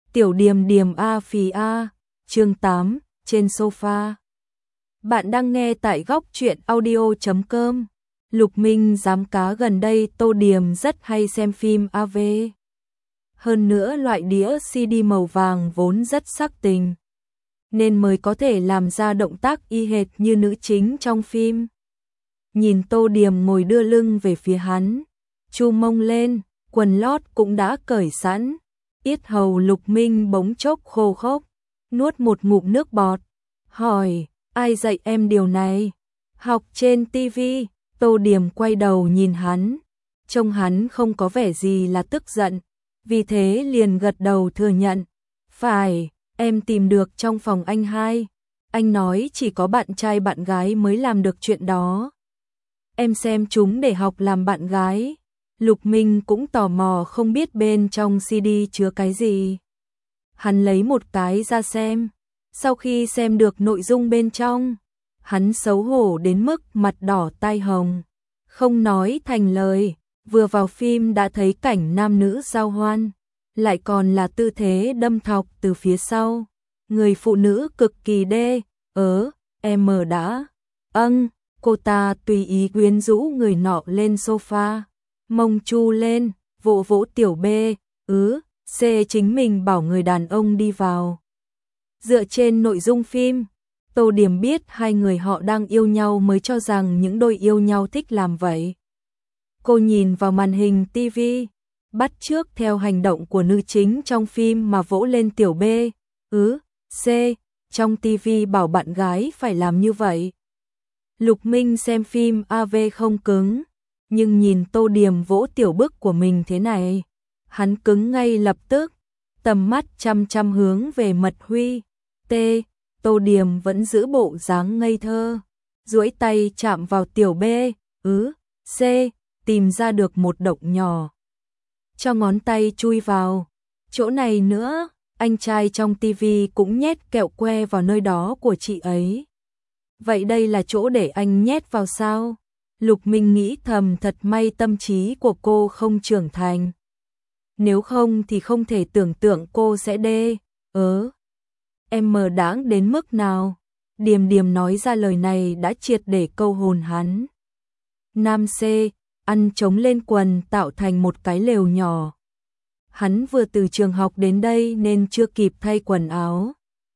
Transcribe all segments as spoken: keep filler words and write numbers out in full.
Tiểu Điềm Điềm a phì a, chương tám, trên sofa. Bạn đang nghe tại góc truyện audio chấm com. Lục Minh giám cá gần đây Tô Điềm rất hay xem phim a vê. Hơn nữa loại đĩa xê đê màu vàng vốn rất sắc tình, nên mới có thể làm ra động tác y hệt như nữ chính trong phim. Nhìn Tô Điềm ngồi đưa lưng về phía hắn, chu mông lên, quần lót cũng đã cởi sẵn. Yết hầu Lục Minh bỗng chốc khô khốc, nuốt một ngụm nước bọt, hỏi, ai dạy em điều này? Học trên tivi. Tô Điềm quay đầu nhìn hắn, trông hắn không có vẻ gì là tức giận, vì thế liền gật đầu thừa nhận, phải, em tìm được trong phòng anh hai, anh nói chỉ có bạn trai bạn gái mới làm được chuyện đó. Em xem chúng để học làm bạn gái. Lục Minh cũng tò mò không biết bên trong xê đê chứa cái gì. Hắn lấy một cái ra xem, sau khi xem được nội dung bên trong, hắn xấu hổ đến mức mặt đỏ tai hồng, không nói thành lời. Vừa vào phim đã thấy cảnh nam nữ giao hoan, lại còn là tư thế đâm thọc từ phía sau, người phụ nữ cực kỳ đê, ớ, em mờ đã, âng, cô ta tùy ý quyến rũ người nọ lên sofa, mông chu lên, vỗ vỗ tiểu B, ứ, C chính mình bảo người đàn ông đi vào. Dựa trên nội dung phim, Tô Điềm biết hai người họ đang yêu nhau mới cho rằng những đôi yêu nhau thích làm vậy. Cô nhìn vào màn hình tivi, bắt chước theo hành động của nữ chính trong phim mà vỗ lên tiểu B, ứ, C, trong tivi bảo bạn gái phải làm như vậy. Lục Minh xem phim a vê không cứng, nhưng nhìn Tô Điềm vỗ tiểu bức của mình thế này, hắn cứng ngay lập tức, tầm mắt chăm chăm hướng về Mật Huy. T, Tô Điềm vẫn giữ bộ dáng ngây thơ, duỗi tay chạm vào tiểu B, ứ, C, tìm ra được một động nhỏ, cho ngón tay chui vào. Chỗ này nữa, anh trai trong tivi cũng nhét kẹo que vào nơi đó của chị ấy. Vậy đây là chỗ để anh nhét vào sao? Lục Minh nghĩ thầm, thật may tâm trí của cô không trưởng thành. Nếu không thì không thể tưởng tượng cô sẽ đê, ớ. Em mờ đáng đến mức nào? Điềm Điềm nói ra lời này đã triệt để câu hồn hắn. Nam C, ăn trống lên quần tạo thành một cái lều nhỏ. Hắn vừa từ trường học đến đây nên chưa kịp thay quần áo.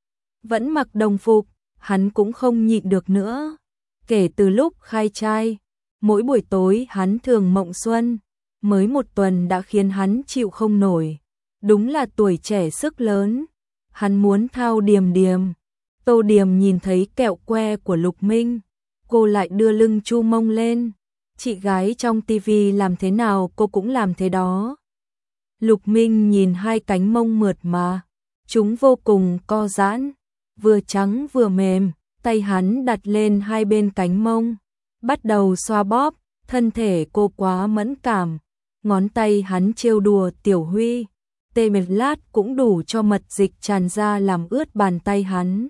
Vẫn mặc đồng phục, hắn cũng không nhịn được nữa. Kể từ lúc khai trai, mỗi buổi tối hắn thường mộng xuân, mới một tuần đã khiến hắn chịu không nổi. Đúng là tuổi trẻ sức lớn, hắn muốn thao Điềm Điềm. Tô Điềm nhìn thấy kẹo que của Lục Minh, cô lại đưa lưng chu mông lên. Chị gái trong tivi làm thế nào cô cũng làm thế đó. Lục Minh nhìn hai cánh mông mượt mà, chúng vô cùng co giãn, vừa trắng vừa mềm, tay hắn đặt lên hai bên cánh mông, bắt đầu xoa bóp, thân thể cô quá mẫn cảm, ngón tay hắn trêu đùa tiểu Huy, tê một lát cũng đủ cho mật dịch tràn ra làm ướt bàn tay hắn.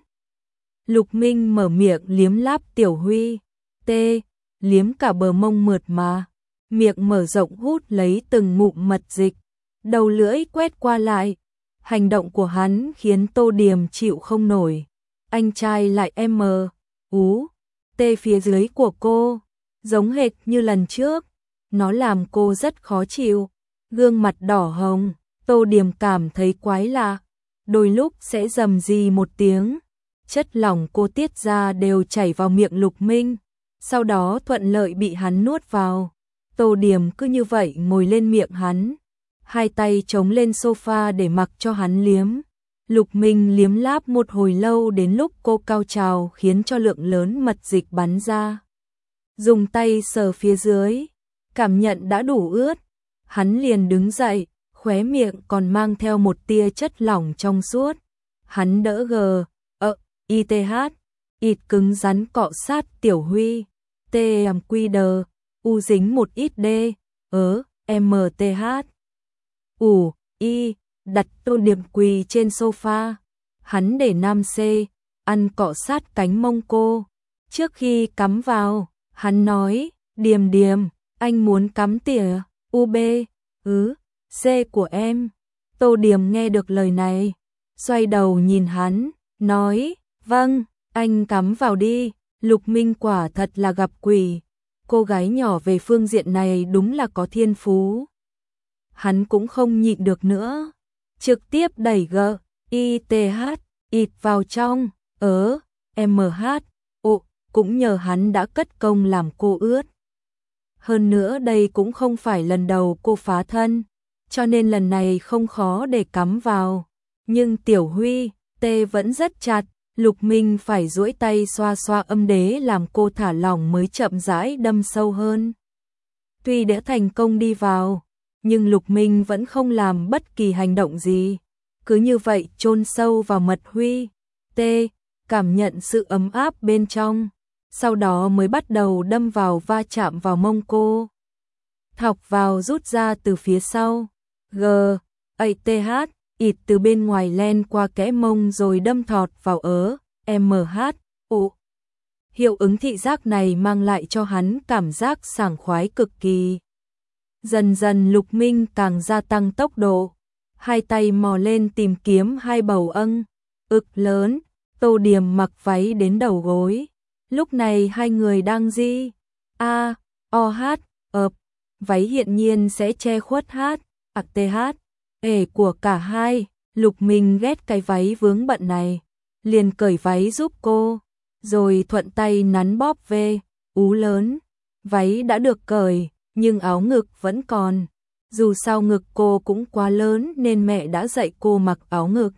Lục Minh mở miệng liếm láp tiểu Huy, tê, liếm cả bờ mông mượt mà, miệng mở rộng hút lấy từng ngụm mật dịch, đầu lưỡi quét qua lại. Hành động của hắn khiến Tô Điềm chịu không nổi. Anh trai lại em mờ, ú, tê phía dưới của cô, giống hệt như lần trước. Nó làm cô rất khó chịu, gương mặt đỏ hồng. Tô Điềm cảm thấy quái lạ, đôi lúc sẽ rầm rì một tiếng, chất lỏng cô tiết ra đều chảy vào miệng Lục Minh, sau đó thuận lợi bị hắn nuốt vào. Tô Điềm cứ như vậy ngồi lên miệng hắn, hai tay chống lên sofa để mặc cho hắn liếm. Lục Minh liếm láp một hồi lâu đến lúc cô cao trào khiến cho lượng lớn mật dịch bắn ra. Dùng tay sờ phía dưới, cảm nhận đã đủ ướt, hắn liền đứng dậy, khóe miệng còn mang theo một tia chất lỏng trong suốt. Hắn đỡ gờ, ợ, ith, ít cứng rắn cọ sát tiểu Huy, t am quy đờ, u dính một ít d, ớ, mth. Ủ, y, đặt Tô Điềm quỳ trên sofa, hắn để Nam C, ăn cọ sát cánh mông cô. Trước khi cắm vào, hắn nói, Điềm Điềm, anh muốn cắm tỉa, u b, ứ, C của em. Tô Điềm nghe được lời này, xoay đầu nhìn hắn, nói, vâng, anh cắm vào đi. Lục Minh quả thật là gặp quỷ, cô gái nhỏ về phương diện này đúng là có thiên phú. Hắn cũng không nhịn được nữa, trực tiếp đẩy G, I, T, H, ịt vào trong, ớ, M, H, O, cũng nhờ hắn đã cất công làm cô ướt. Hơn nữa đây cũng không phải lần đầu cô phá thân, cho nên lần này không khó để cắm vào. Nhưng Tiểu Huy, T vẫn rất chặt, Lục Minh phải duỗi tay xoa xoa âm đế làm cô thả lỏng mới chậm rãi đâm sâu hơn. Tuy đã thành công đi vào, nhưng Lục Minh vẫn không làm bất kỳ hành động gì. Cứ như vậy chôn sâu vào mật Huy, T, cảm nhận sự ấm áp bên trong. Sau đó mới bắt đầu đâm vào va chạm vào mông cô. Thọc vào rút ra từ phía sau. G, A, T, H, ịt từ bên ngoài len qua kẽ mông rồi đâm thọt vào ớ, M, H, O. Hiệu ứng thị giác này mang lại cho hắn cảm giác sảng khoái cực kỳ. Dần dần Lục Minh càng gia tăng tốc độ. Hai tay mò lên tìm kiếm hai bầu âng, ực lớn. Tô Điềm mặc váy đến đầu gối. Lúc này hai người đang di, A, O, H, ợp. Váy hiện nhiên sẽ che khuất H, A, T, H, ể của cả hai. Lục Minh ghét cái váy vướng bận này, liền cởi váy giúp cô, rồi thuận tay nắn bóp về, ú lớn. Váy đã được cởi, nhưng áo ngực vẫn còn. Dù sao ngực cô cũng quá lớn nên mẹ đã dạy cô mặc áo ngực.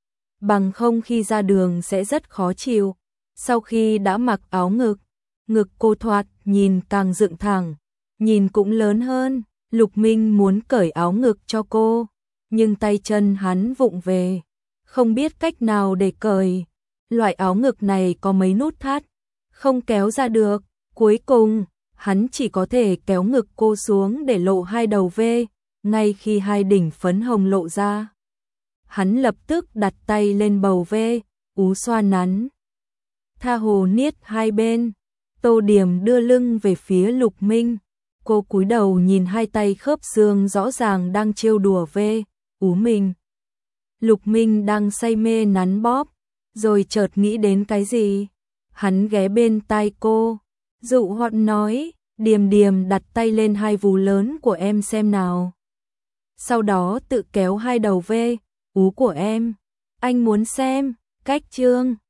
Bằng không khi ra đường sẽ rất khó chịu. Sau khi đã mặc áo ngực, ngực cô thoạt nhìn càng dựng thẳng, nhìn cũng lớn hơn. Lục Minh muốn cởi áo ngực cho cô, nhưng tay chân hắn vụng về, không biết cách nào để cởi. Loại áo ngực này có mấy nút thắt, không kéo ra được. Cuối cùng, hắn chỉ có thể kéo ngực cô xuống để lộ hai đầu V, ngay khi hai đỉnh phấn hồng lộ ra. Hắn lập tức đặt tay lên bầu V, ú xoa nắn. Tha hồ niết hai bên. Tô Điềm đưa lưng về phía Lục Minh. Cô cúi đầu nhìn hai tay khớp xương rõ ràng đang trêu đùa V, ú mình. Lục Minh đang say mê nắn bóp, rồi chợt nghĩ đến cái gì. Hắn ghé bên tai cô, dụ hoặc nói, Điềm Điềm đặt tay lên hai vú lớn của em xem nào. Sau đó tự kéo hai đầu V, ú của em. Anh muốn xem, cách chương.